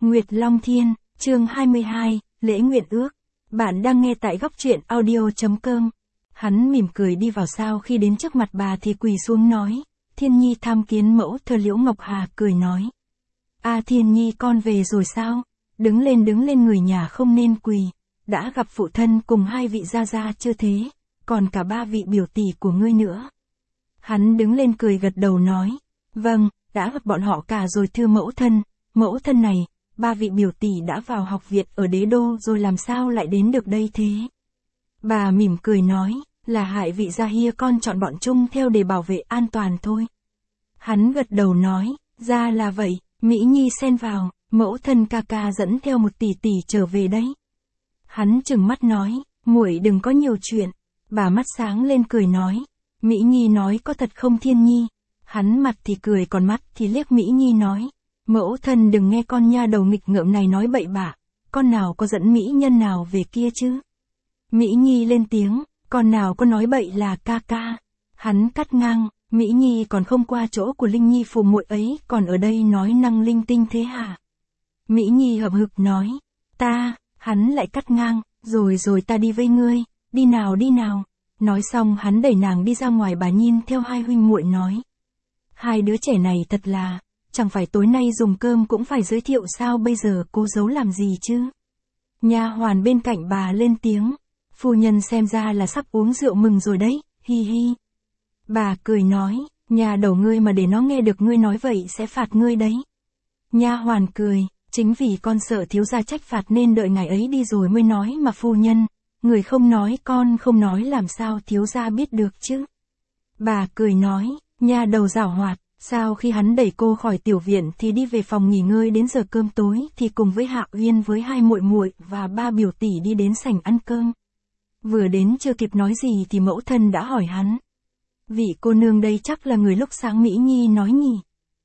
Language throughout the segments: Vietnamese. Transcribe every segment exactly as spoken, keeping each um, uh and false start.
Nguyệt Long Thiên, chương hai mươi hai, lễ nguyện ước. Bạn đang nghe tại góc truyện audio chấm com. Hắn mỉm cười đi vào, sau khi đến trước mặt bà thì quỳ xuống nói. Thiên Nhi tham kiến mẫu thơ. Liễu Ngọc Hà cười nói. A Thiên Nhi, con về rồi sao? Đứng lên đứng lên, người nhà không nên quỳ. Đã gặp phụ thân cùng hai vị gia gia chưa thế, còn cả ba vị biểu tỷ của ngươi nữa. Hắn đứng lên cười gật đầu nói. Vâng, đã gặp bọn họ cả rồi thưa mẫu thân. Mẫu thân này, ba vị biểu tỷ đã vào học viện ở đế đô rồi, làm sao lại đến được đây thế? Bà mỉm cười nói, là hại vị gia hia con chọn bọn chung theo để bảo vệ an toàn thôi. Hắn gật đầu nói, ra là vậy. Mỹ Nhi xen vào, mẫu thân ca ca dẫn theo một tỷ tỷ trở về đấy. Hắn trừng mắt nói, muội đừng có nhiều chuyện. Bà mắt sáng lên cười nói, Mỹ Nhi nói có thật không Thiên Nhi? Hắn mặt thì cười còn mắt thì liếc Mỹ Nhi nói, mẫu thân đừng nghe con nha đầu nghịch ngợm này nói bậy bạ, con nào có dẫn mỹ nhân nào về kia chứ? Mỹ Nhi lên tiếng, con nào có nói bậy là ca ca. Hắn cắt ngang, Mỹ Nhi còn không qua chỗ của Linh Nhi phù muội ấy, còn ở đây nói năng linh tinh thế hả? Mỹ Nhi hậm hực nói, ta, hắn lại cắt ngang, rồi rồi ta đi với ngươi, đi nào đi nào. Nói xong hắn đẩy nàng đi ra ngoài. Bà nhìn theo hai huynh muội nói, hai đứa trẻ này thật là, chẳng phải tối nay dùng cơm cũng phải giới thiệu sao, bây giờ cô giấu làm gì chứ? Nha hoàn bên cạnh bà lên tiếng, phu nhân xem ra là sắp uống rượu mừng rồi đấy, hi hi. Bà cười nói, nhà đầu ngươi mà để nó nghe được ngươi nói vậy sẽ phạt ngươi đấy. Nha hoàn cười, chính vì con sợ thiếu gia trách phạt nên đợi ngày ấy đi rồi mới nói mà phu nhân, người không nói con không nói làm sao thiếu gia biết được chứ? Bà cười nói, nha đầu giảo hoạt. Sau khi hắn đẩy cô khỏi tiểu viện thì đi về phòng nghỉ ngơi, đến giờ cơm tối thì cùng với Hạ Uyên với hai muội muội và ba biểu tỷ đi đến sảnh ăn cơm. Vừa đến chưa kịp nói gì thì mẫu thân đã hỏi hắn, vị cô nương đây chắc là người lúc sáng Mỹ Nhi nói nhỉ?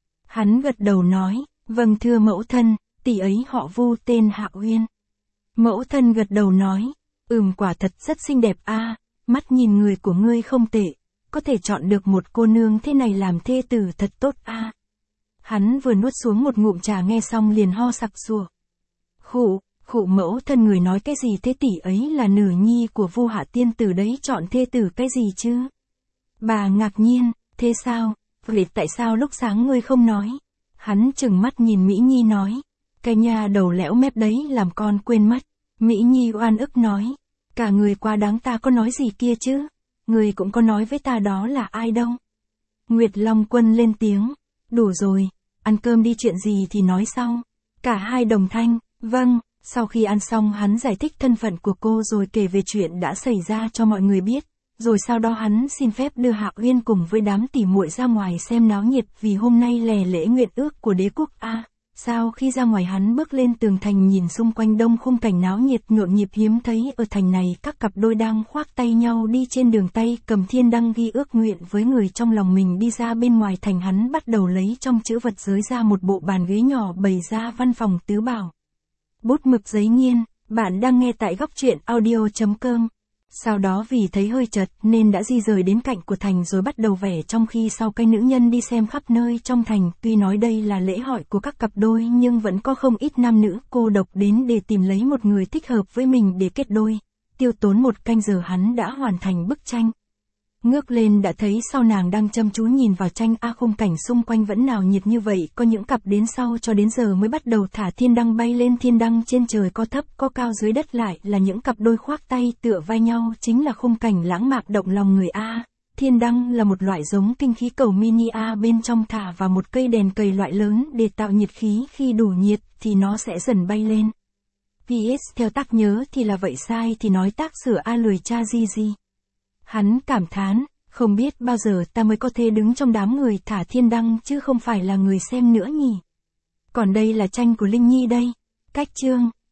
Hắn gật đầu nói, vâng thưa mẫu thân, tỷ ấy họ Vu tên Hạ Uyên. Mẫu thân gật đầu nói, ừm quả thật rất xinh đẹp a, mắt nhìn người của ngươi không tệ. Có thể chọn được một cô nương thế này làm thê tử thật tốt a. Hắn vừa nuốt xuống một ngụm trà nghe xong liền ho sặc sụa. Khụ, khụ mẫu thân người nói cái gì thế, tỷ ấy là nữ nhi của Vu Hạ tiên tử đấy, chọn thê tử cái gì chứ? Bà ngạc nhiên, thế sao? Vậy tại sao lúc sáng ngươi không nói? Hắn trừng mắt nhìn Mỹ Nhi nói, cái nhà đầu lẽo mép đấy làm con quên mất. Mỹ Nhi oan ức nói, cả người quá đáng, ta có nói gì kia chứ? Người cũng có nói với ta đó là ai đâu. Nguyệt Long Quân lên tiếng, đủ rồi, ăn cơm đi, chuyện gì thì nói sau. Cả hai đồng thanh, vâng. Sau khi ăn xong hắn giải thích thân phận của cô rồi kể về chuyện đã xảy ra cho mọi người biết. Rồi sau đó hắn xin phép đưa Hạ Uyên cùng với đám tỉ muội ra ngoài xem náo nhiệt, vì hôm nay là lễ nguyện ước của đế quốc A. Sau khi ra ngoài hắn bước lên tường thành nhìn xung quanh đông khung cảnh náo nhiệt nhộn nhịp hiếm thấy ở thành này, các cặp đôi đang khoác tay nhau đi trên đường, tay cầm thiên đăng ghi ước nguyện với người trong lòng mình. Đi ra bên ngoài thành hắn bắt đầu lấy trong chữ vật giới ra một bộ bàn ghế nhỏ bày ra văn phòng tứ bảo. Bút mực giấy nghiên, bạn đang nghe tại góc truyện audio chấm com. Sau đó vì thấy hơi chật nên đã di rời đến cạnh của thành rồi bắt đầu vẽ, trong khi sau cây nữ nhân đi xem khắp nơi trong thành. Tuy nói đây là lễ hỏi của các cặp đôi nhưng vẫn có không ít nam nữ cô độc đến để tìm lấy một người thích hợp với mình để kết đôi. Tiêu tốn một canh giờ hắn đã hoàn thành bức tranh. Ngước lên đã thấy sau nàng đang chăm chú nhìn vào tranh, a khung cảnh xung quanh vẫn nào nhiệt như vậy. Có những cặp đến sau cho đến giờ mới bắt đầu thả thiên đăng bay lên. Thiên đăng trên trời có thấp có cao, dưới đất lại là những cặp đôi khoác tay tựa vai nhau, chính là khung cảnh lãng mạn động lòng người a. Thiên đăng là một loại giống kinh khí cầu mini a, bên trong thả vào một cây đèn cầy loại lớn để tạo nhiệt khí, khi đủ nhiệt thì nó sẽ dần bay lên. pê ét theo tác nhớ thì là vậy, sai thì nói tác sửa a, lười cha gì gì. Hắn cảm thán, không biết bao giờ ta mới có thể đứng trong đám người thả thiên đăng chứ không phải là người xem nữa nhỉ. Còn đây là tranh của Linh Nhi đây. Cách chương